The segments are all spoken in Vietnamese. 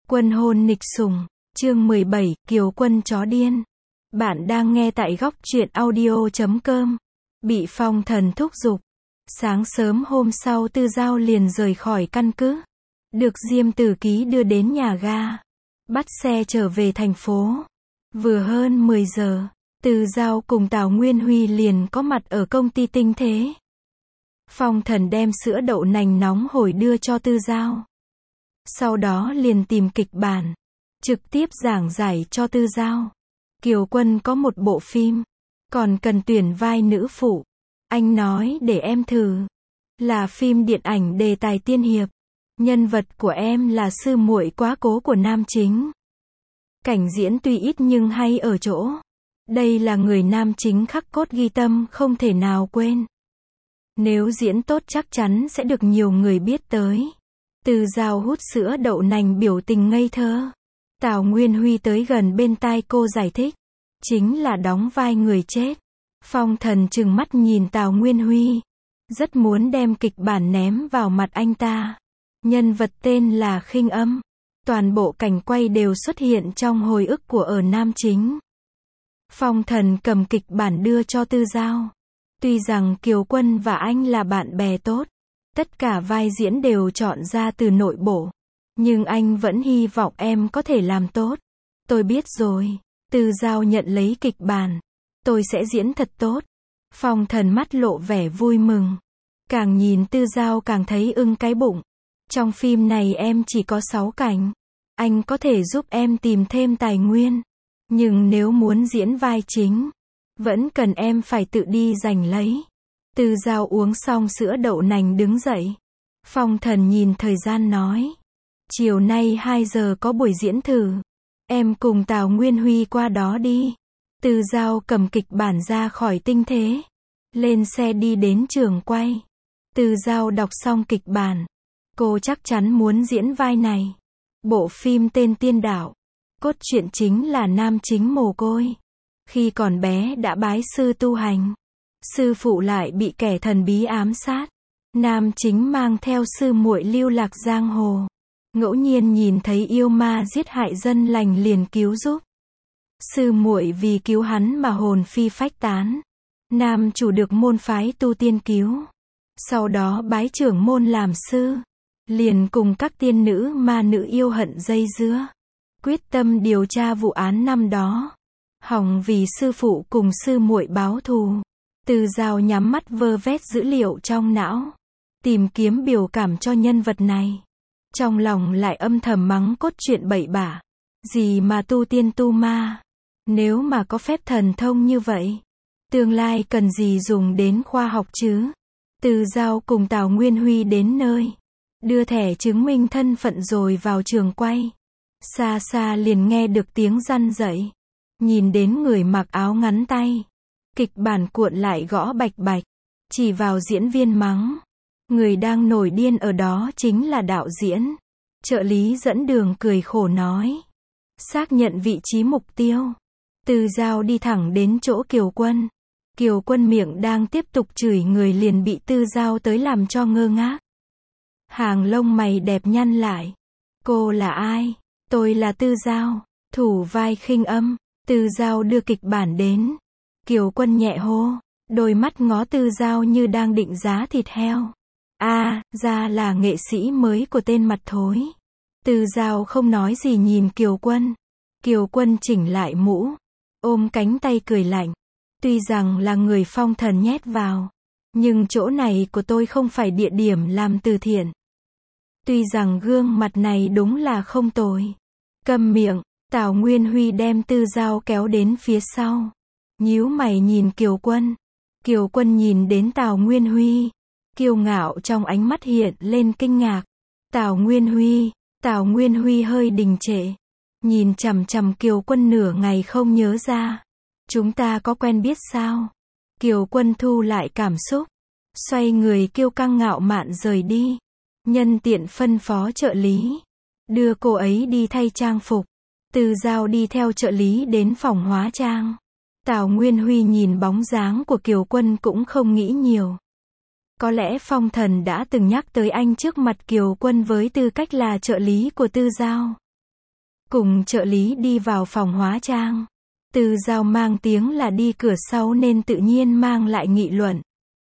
Quân hôn nịch sủng, chương 17, Kiều Quân chó điên. Bạn đang nghe tại góc truyện audio.com. Bị Phong Thần thúc giục. Sáng sớm hôm sau Tư Giao liền rời khỏi căn cứ. Được Diêm Tử Ký đưa đến nhà ga. Bắt xe trở về thành phố. Vừa hơn 10 giờ, Tư Giao cùng Tào Nguyên Huy liền có mặt ở công ty Tinh Thế. Phong Thần đem sữa đậu nành nóng hổi đưa cho Tư Giao. Sau đó liền tìm kịch bản, trực tiếp giảng giải cho Tư Giao. Kiều Quân có một bộ phim, còn cần tuyển vai nữ phụ. Anh nói để em thử. Là phim điện ảnh đề tài tiên hiệp. Nhân vật của em là sư muội quá cố của nam chính. Cảnh diễn tuy ít nhưng hay ở chỗ. Đây là người nam chính khắc cốt ghi tâm không thể nào quên. Nếu diễn tốt chắc chắn sẽ được nhiều người biết tới. Tư Giao hút sữa đậu nành biểu tình ngây thơ. Tào Nguyên Huy tới gần bên tai cô giải thích. Chính là đóng vai người chết. Phong Thần trừng mắt nhìn Tào Nguyên Huy. Rất muốn đem kịch bản ném vào mặt anh ta. Nhân vật tên là Khinh Âm. Toàn bộ cảnh quay đều xuất hiện trong hồi ức của ở nam chính. Phong Thần cầm kịch bản đưa cho Tư Giao. Tuy rằng Kiều Quân và anh là bạn bè tốt. Tất cả vai diễn đều chọn ra từ nội bộ. Nhưng anh vẫn hy vọng em có thể làm tốt. Tôi biết rồi. Tư Giao nhận lấy kịch bản. Tôi sẽ diễn thật tốt. Phong Thần mắt lộ vẻ vui mừng. Càng nhìn Tư Giao càng thấy ưng cái bụng. Trong phim này em chỉ có 6 cảnh. Anh có thể giúp em tìm thêm tài nguyên. Nhưng nếu muốn diễn vai chính, vẫn cần em phải tự đi giành lấy. Tư Giao uống xong sữa đậu nành đứng dậy. Phong Thần nhìn thời gian nói. Chiều nay 2 giờ có buổi diễn thử. Em cùng Tào Nguyên Huy qua đó đi. Tư Giao cầm kịch bản ra khỏi Tinh Thế. Lên xe đi đến trường quay. Tư Giao đọc xong kịch bản. Cô chắc chắn muốn diễn vai này. Bộ phim tên Tiên Đạo. Cốt truyện chính là nam chính mồ côi. Khi còn bé đã bái sư tu hành. Sư phụ lại bị kẻ thần bí ám sát. Nam chính mang theo sư muội lưu lạc giang hồ. Ngẫu nhiên nhìn thấy yêu ma giết hại dân lành liền cứu giúp. Sư muội vì cứu hắn mà hồn phi phách tán. Nam chủ được môn phái tu tiên cứu. Sau đó bái trưởng môn làm sư. Liền cùng các tiên nữ ma nữ yêu hận dây dưa. Quyết tâm điều tra vụ án năm đó. Hòng vì sư phụ cùng sư muội báo thù. Tư Giao nhắm mắt vơ vét dữ liệu trong não. Tìm kiếm biểu cảm cho nhân vật này. Trong lòng lại âm thầm mắng cốt truyện bậy bạ. Gì mà tu tiên tu ma. Nếu mà có phép thần thông như vậy. Tương lai cần gì dùng đến khoa học chứ. Tư Giao cùng Tào Nguyên Huy đến nơi. Đưa thẻ chứng minh thân phận rồi vào trường quay. Xa xa liền nghe được tiếng răn dậy. Nhìn đến người mặc áo ngắn tay. Kịch bản cuộn lại gõ bạch bạch. Chỉ vào diễn viên mắng. Người đang nổi điên ở đó chính là đạo diễn. Trợ lý dẫn đường cười khổ nói. Xác nhận vị trí mục tiêu. Tư Giao đi thẳng đến chỗ Kiều Quân. Kiều Quân miệng đang tiếp tục chửi người liền bị Tư Giao tới làm cho ngơ ngác. Hàng lông mày đẹp nhăn lại. Cô là ai? Tôi là Tư Giao, thủ vai Khinh Âm. Tư Giao đưa kịch bản đến. Kiều Quân nhẹ hô. Đôi mắt ngó Tư Giao như đang định giá thịt heo. Ra là nghệ sĩ mới của tên mặt thối. Tư Giao không nói gì nhìn Kiều Quân. Kiều Quân chỉnh lại mũ. Ôm cánh tay cười lạnh. Tuy rằng là người Phong Thần nhét vào. Nhưng chỗ này của tôi không phải địa điểm làm từ thiện. Tuy rằng gương mặt này đúng là không tồi. Câm miệng. Tào Nguyên Huy đem Tư Giao kéo đến phía sau. Nhíu mày nhìn Kiều Quân. Kiều Quân nhìn đến Tào Nguyên Huy. Kiêu ngạo trong ánh mắt hiện lên kinh ngạc. Tào Nguyên Huy hơi đình trệ. Nhìn chằm chằm Kiều Quân nửa ngày không nhớ ra. Chúng ta có quen biết sao? Kiều Quân thu lại cảm xúc. Xoay người kiêu căng ngạo mạn rời đi. Nhân tiện phân phó trợ lý. Đưa cô ấy đi thay trang phục. Tư Giao đi theo trợ lý đến phòng hóa trang. Tào Nguyên Huy nhìn bóng dáng của Kiều Quân cũng không nghĩ nhiều. Có lẽ Phong Thần đã từng nhắc tới anh trước mặt Kiều Quân với tư cách là trợ lý của Tư Giao. cùng trợ lý đi vào phòng hóa trang. Tư Giao mang tiếng là đi cửa sau nên tự nhiên mang lại nghị luận.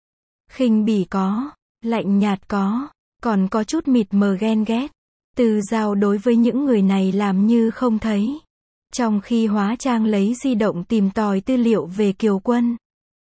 Khinh bỉ có, lạnh nhạt có, còn có chút mịt mờ ghen ghét. Tư Giao đối với những người này làm như không thấy. Trong khi hóa trang lấy di động tìm tòi tư liệu về Kiều Quân.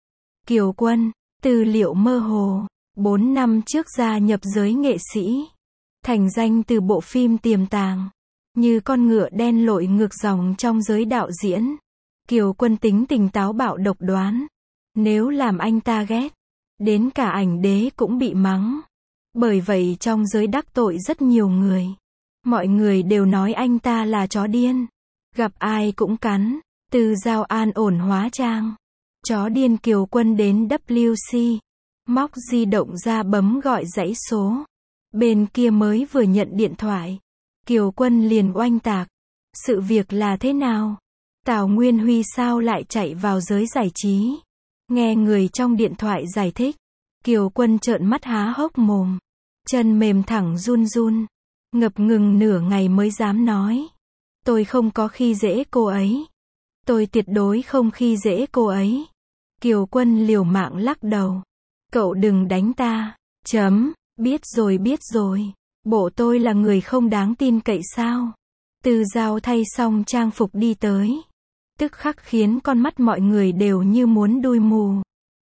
Kiều Quân, tư liệu mơ hồ, 4 năm trước gia nhập giới nghệ sĩ. Thành danh từ bộ phim Tiềm Tàng. Như con ngựa đen lội ngược dòng trong giới đạo diễn. Kiều Quân tính tình táo bạo độc đoán. Nếu làm anh ta ghét, đến cả ảnh đế cũng bị mắng. Bởi vậy trong giới đắc tội rất nhiều người. Mọi người đều nói anh ta là chó điên. Gặp ai cũng cắn. Tư Giao an ổn hóa trang. Chó điên Kiều Quân đến WC. Móc di động ra bấm gọi dãy số. Bên kia mới vừa nhận điện thoại. Kiều Quân liền oanh tạc. Sự việc là thế nào? Tào Nguyên Huy sao lại chạy vào giới giải trí? Nghe người trong điện thoại giải thích. Kiều Quân trợn mắt há hốc mồm. Chân mềm thẳng run run. Ngập ngừng nửa ngày mới dám nói. Tôi không có khi dễ cô ấy. Tôi tuyệt đối không khi dễ cô ấy. Kiều Quân liều mạng lắc đầu. Cậu đừng đánh ta. Biết rồi. Bộ tôi là người không đáng tin cậy sao? Tư Giao thay xong trang phục đi tới. Tức khắc khiến con mắt mọi người đều như muốn đui mù.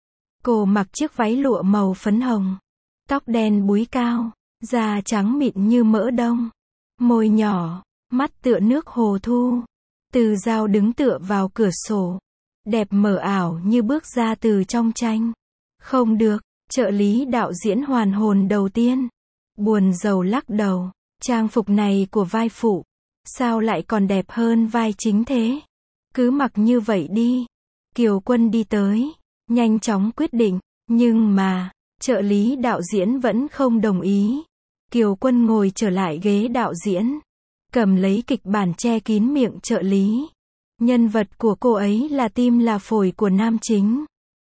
Cô mặc chiếc váy lụa màu phấn hồng. Tóc đen búi cao. Da trắng mịn như mỡ đông. Môi nhỏ. Mắt tựa nước hồ thu. Tư Giao đứng tựa vào cửa sổ. Đẹp mờ ảo như bước ra từ trong tranh. Không được. Trợ lý đạo diễn hoàn hồn đầu tiên. Buồn rầu lắc đầu. Trang phục này của vai phụ. Sao lại còn đẹp hơn vai chính thế? Cứ mặc như vậy đi. Kiều Quân đi tới. Nhanh chóng quyết định. Nhưng mà, trợ lý đạo diễn vẫn không đồng ý. Kiều Quân ngồi trở lại ghế đạo diễn. Cầm lấy kịch bản che kín miệng trợ lý. Nhân vật của cô ấy là tim là phổi của nam chính.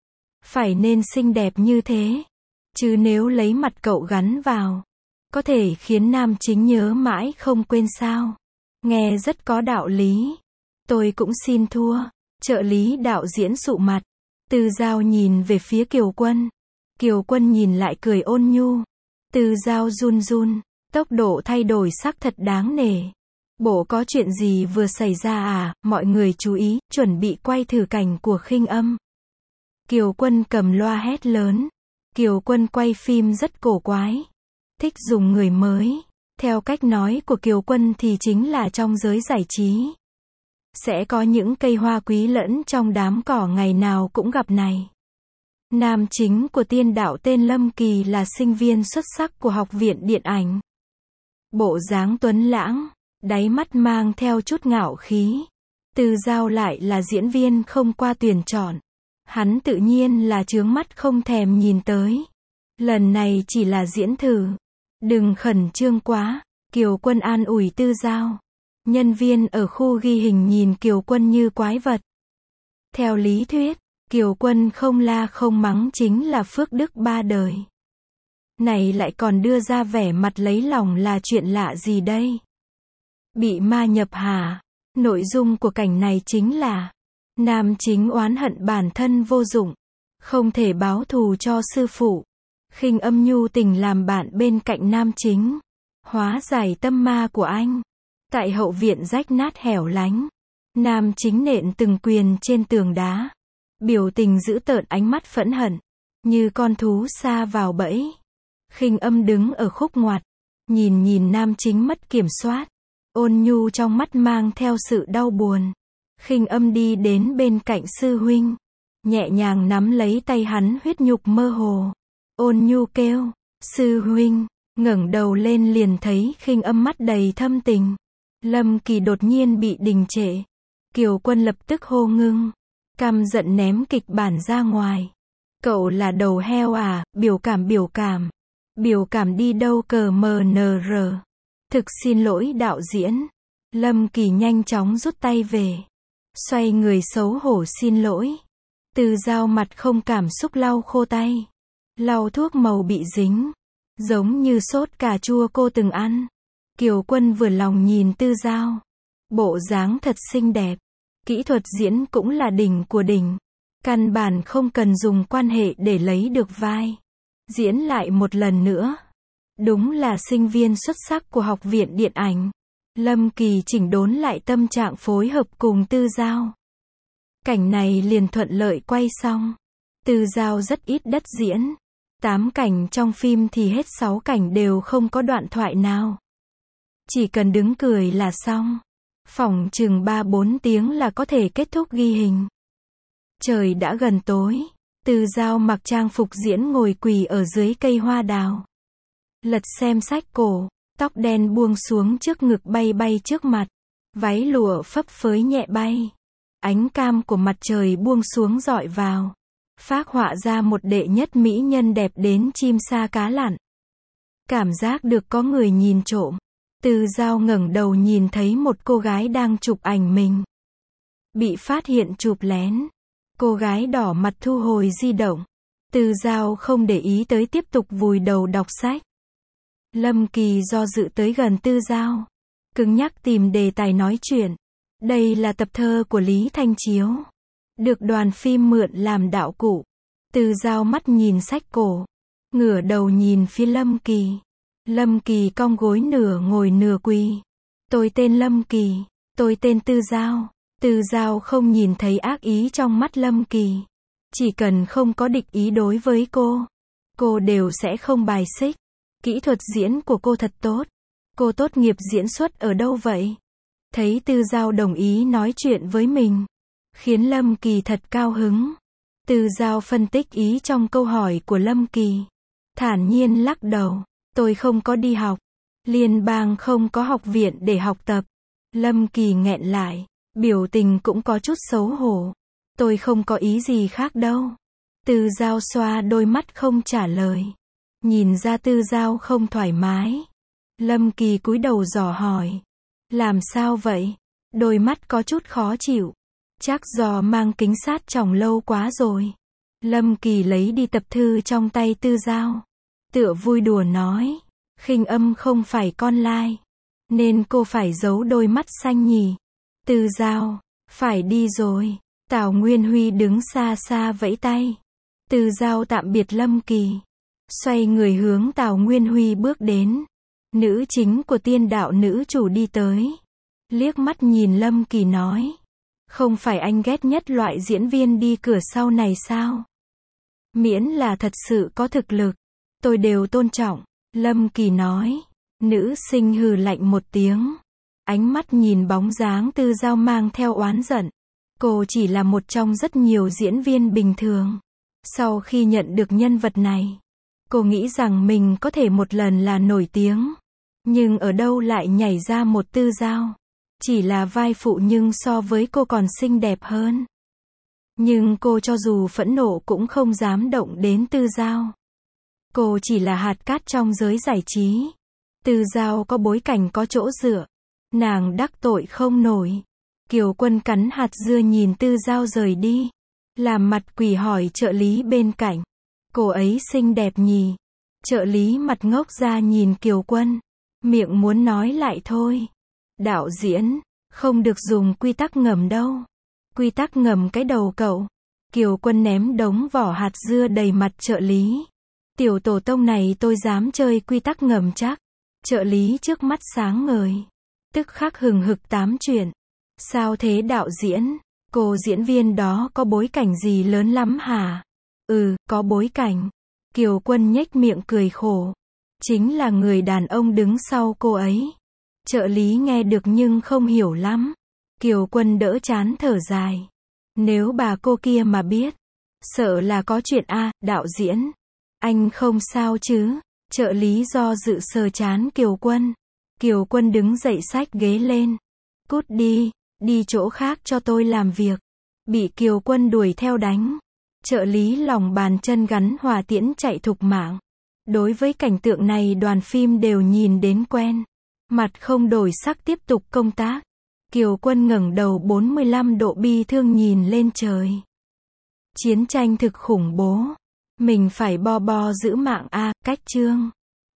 Phải nên xinh đẹp như thế. Chứ nếu lấy mặt cậu gắn vào, có thể khiến nam chính nhớ mãi không quên sao. Nghe rất có đạo lý. Tôi cũng xin thua. Trợ lý đạo diễn sụ mặt. Tư Giao nhìn về phía Kiều Quân. Kiều Quân nhìn lại cười ôn nhu. Tư Giao run run. Tốc độ thay đổi sắc thật đáng nể. Bộ có chuyện gì vừa xảy ra à? Mọi người chú ý, chuẩn bị quay thử cảnh của Khinh Âm. Kiều Quân cầm loa hét lớn. Kiều Quân quay phim rất cổ quái. Thích dùng người mới. Theo cách nói của Kiều Quân thì chính là trong giới giải trí. Sẽ có những cây hoa quý lẫn trong đám cỏ ngày nào cũng gặp này. Nam chính của Tiên Đạo tên Lâm Kỳ là sinh viên xuất sắc của Học viện Điện ảnh. Bộ dáng tuấn lãng, đáy mắt mang theo chút ngạo khí. Tư Giao lại là diễn viên không qua tuyển chọn. Hắn tự nhiên là chướng mắt không thèm nhìn tới. Lần này chỉ là diễn thử. Đừng khẩn trương quá. Kiều Quân an ủi Tư Giao. Nhân viên ở khu ghi hình nhìn Kiều Quân như quái vật. Theo lý thuyết, Kiều Quân không la không mắng chính là phước đức ba đời. Này lại còn đưa ra vẻ mặt lấy lòng là chuyện lạ gì đây? Bị ma nhập hả? Nội dung của cảnh này chính là nam chính oán hận bản thân vô dụng, không thể báo thù cho sư phụ. Khinh Âm nhu tình làm bạn bên cạnh nam chính, hóa giải tâm ma của anh. Tại hậu viện rách nát hẻo lánh, nam chính nện từng quyền trên tường đá. Biểu tình dữ tợn, ánh mắt phẫn hận, như con thú sa vào bẫy. Khinh Âm đứng ở khúc ngoặt, nhìn nam chính mất kiểm soát. Ôn nhu trong mắt mang theo sự đau buồn. Khinh Âm đi đến bên cạnh sư huynh, nhẹ nhàng nắm lấy tay hắn, huyết nhục mơ hồ. Ôn nhu kêu, sư huynh, ngẩng đầu lên liền thấy Khinh Âm mắt đầy thâm tình. Lâm Kỳ đột nhiên bị đình trệ. Kiều Quân lập tức hô ngưng, căm giận ném kịch bản ra ngoài. Cậu là đầu heo à? Biểu cảm đi đâu cờ mờ nờ rờ. Thực xin lỗi đạo diễn. Lâm Kỳ nhanh chóng rút tay về. Xoay người xấu hổ xin lỗi. Tư Giao mặt không cảm xúc lau khô tay. Lau thuốc màu bị dính. Giống như sốt cà chua cô từng ăn. Kiều Quân vừa lòng nhìn Tư Giao. Bộ dáng thật xinh đẹp. Kỹ thuật diễn cũng là đỉnh của đỉnh. Căn bản không cần dùng quan hệ để lấy được vai. Diễn lại một lần nữa. Đúng là sinh viên xuất sắc của Học viện Điện ảnh. Lâm Kỳ chỉnh đốn lại tâm trạng phối hợp cùng Tư Giao. Cảnh này liền thuận lợi quay xong. Tư Giao rất ít đất diễn. 8 cảnh trong phim thì hết 6 cảnh đều không có đoạn thoại nào. Chỉ cần đứng cười là xong. Phỏng chừng 3-4 tiếng là có thể kết thúc ghi hình. Trời đã gần tối. Tư Giao mặc trang phục diễn ngồi quỳ ở dưới cây hoa đào. Lật xem sách cổ. Tóc đen buông xuống trước ngực bay bay trước mặt. Váy lụa phấp phới nhẹ bay. Ánh cam của mặt trời buông xuống rọi vào. Phác họa ra một đệ nhất mỹ nhân đẹp đến chim sa cá lặn. Cảm giác được có người nhìn trộm. Tư Giao ngẩng đầu nhìn thấy một cô gái đang chụp ảnh mình. Bị phát hiện chụp lén. Cô gái đỏ mặt thu hồi di động. Tư Giao không để ý tới tiếp tục vùi đầu đọc sách. Lâm Kỳ do dự tới gần Tư Giao. Cứng nhắc tìm đề tài nói chuyện. Đây là tập thơ của Lý Thanh Chiếu. Được đoàn phim mượn làm đạo cụ. Tư Giao mắt nhìn sách cổ. Ngửa đầu nhìn phía Lâm Kỳ. Lâm Kỳ cong gối nửa ngồi nửa quỳ. Tôi tên Lâm Kỳ. Tôi tên Tư Giao. Tư Giao không nhìn thấy ác ý trong mắt Lâm Kỳ. Chỉ cần không có địch ý đối với cô đều sẽ không bài xích. Kỹ thuật diễn của cô thật tốt. Cô tốt nghiệp diễn xuất ở đâu vậy? Thấy Tư Giao đồng ý nói chuyện với mình. Khiến Lâm Kỳ thật cao hứng. Tư Giao phân tích ý trong câu hỏi của Lâm Kỳ. Thản nhiên lắc đầu. Tôi không có đi học. Liên bang không có học viện để học tập. Lâm Kỳ nghẹn lại. Biểu tình cũng có chút xấu hổ. Tôi không có ý gì khác đâu. Tư Giao xoa đôi mắt không trả lời. Nhìn ra Tư Giao không thoải mái. Lâm Kỳ cúi đầu dò hỏi. Làm sao vậy? Đôi mắt có chút khó chịu. Chắc do mang kính sát tròng lâu quá rồi. Lâm Kỳ lấy đi tập thư trong tay Tư Giao. Tựa vui đùa nói. Khinh âm không phải con lai. Nên cô phải giấu đôi mắt xanh nhỉ. Tư Giao. Phải đi rồi. Tào Nguyên Huy đứng xa xa vẫy tay. Tư Giao tạm biệt Lâm Kỳ. Xoay người hướng Tào Nguyên Huy bước đến. Nữ chính của Tiên Đạo nữ chủ đi tới. Liếc mắt nhìn Lâm Kỳ nói. Không phải anh ghét nhất loại diễn viên đi cửa sau này sao? Miễn là thật sự có thực lực. Tôi đều tôn trọng. Lâm Kỳ nói. Nữ sinh hừ lạnh một tiếng. Ánh mắt nhìn bóng dáng Tư Giao mang theo oán giận. Cô chỉ là một trong rất nhiều diễn viên bình thường. Sau khi nhận được nhân vật này, cô nghĩ rằng mình có thể một lần là nổi tiếng. Nhưng ở đâu lại nhảy ra một Tư Giao. Chỉ là vai phụ nhưng so với cô còn xinh đẹp hơn. Nhưng cô cho dù phẫn nộ cũng không dám động đến Tư Giao. Cô chỉ là hạt cát trong giới giải trí. Tư Giao có bối cảnh có chỗ dựa. Nàng đắc tội không nổi. Kiều Quân cắn hạt dưa nhìn Tư Giao rời đi. Làm mặt quỷ hỏi trợ lý bên cạnh. Cô ấy xinh đẹp nhỉ? Trợ lý mặt ngốc ra nhìn Kiều Quân. Miệng muốn nói lại thôi. Đạo diễn, không được dùng quy tắc ngầm đâu. Quy tắc ngầm cái đầu cậu. Kiều Quân ném đống vỏ hạt dưa đầy mặt trợ lý. Tiểu tổ tông này tôi dám chơi quy tắc ngầm chắc. Trợ lý trước mắt sáng ngời. Tức khắc hừng hực tám chuyện. Sao thế đạo diễn? Cô diễn viên đó có bối cảnh gì lớn lắm hả? Có bối cảnh. Kiều Quân nhếch miệng cười khổ. Chính là người đàn ông đứng sau cô ấy. Trợ lý nghe được nhưng không hiểu lắm. Kiều Quân đỡ chán thở dài. Nếu bà cô kia mà biết. Sợ là có chuyện đạo diễn. Anh không sao chứ? Trợ lý do dự sờ chán Kiều Quân. Kiều Quân đứng dậy xách ghế lên. Cút đi, đi chỗ khác cho tôi làm việc. Bị Kiều Quân đuổi theo đánh. Trợ lý lòng bàn chân gắn hỏa tiễn chạy thục mạng. Đối với cảnh tượng này đoàn phim đều nhìn đến quen. Mặt không đổi sắc tiếp tục công tác. Kiều Quân ngẩng đầu 45 độ bi thương nhìn lên trời. Chiến tranh thực khủng bố. Mình phải bo bo giữ mạng cách chương.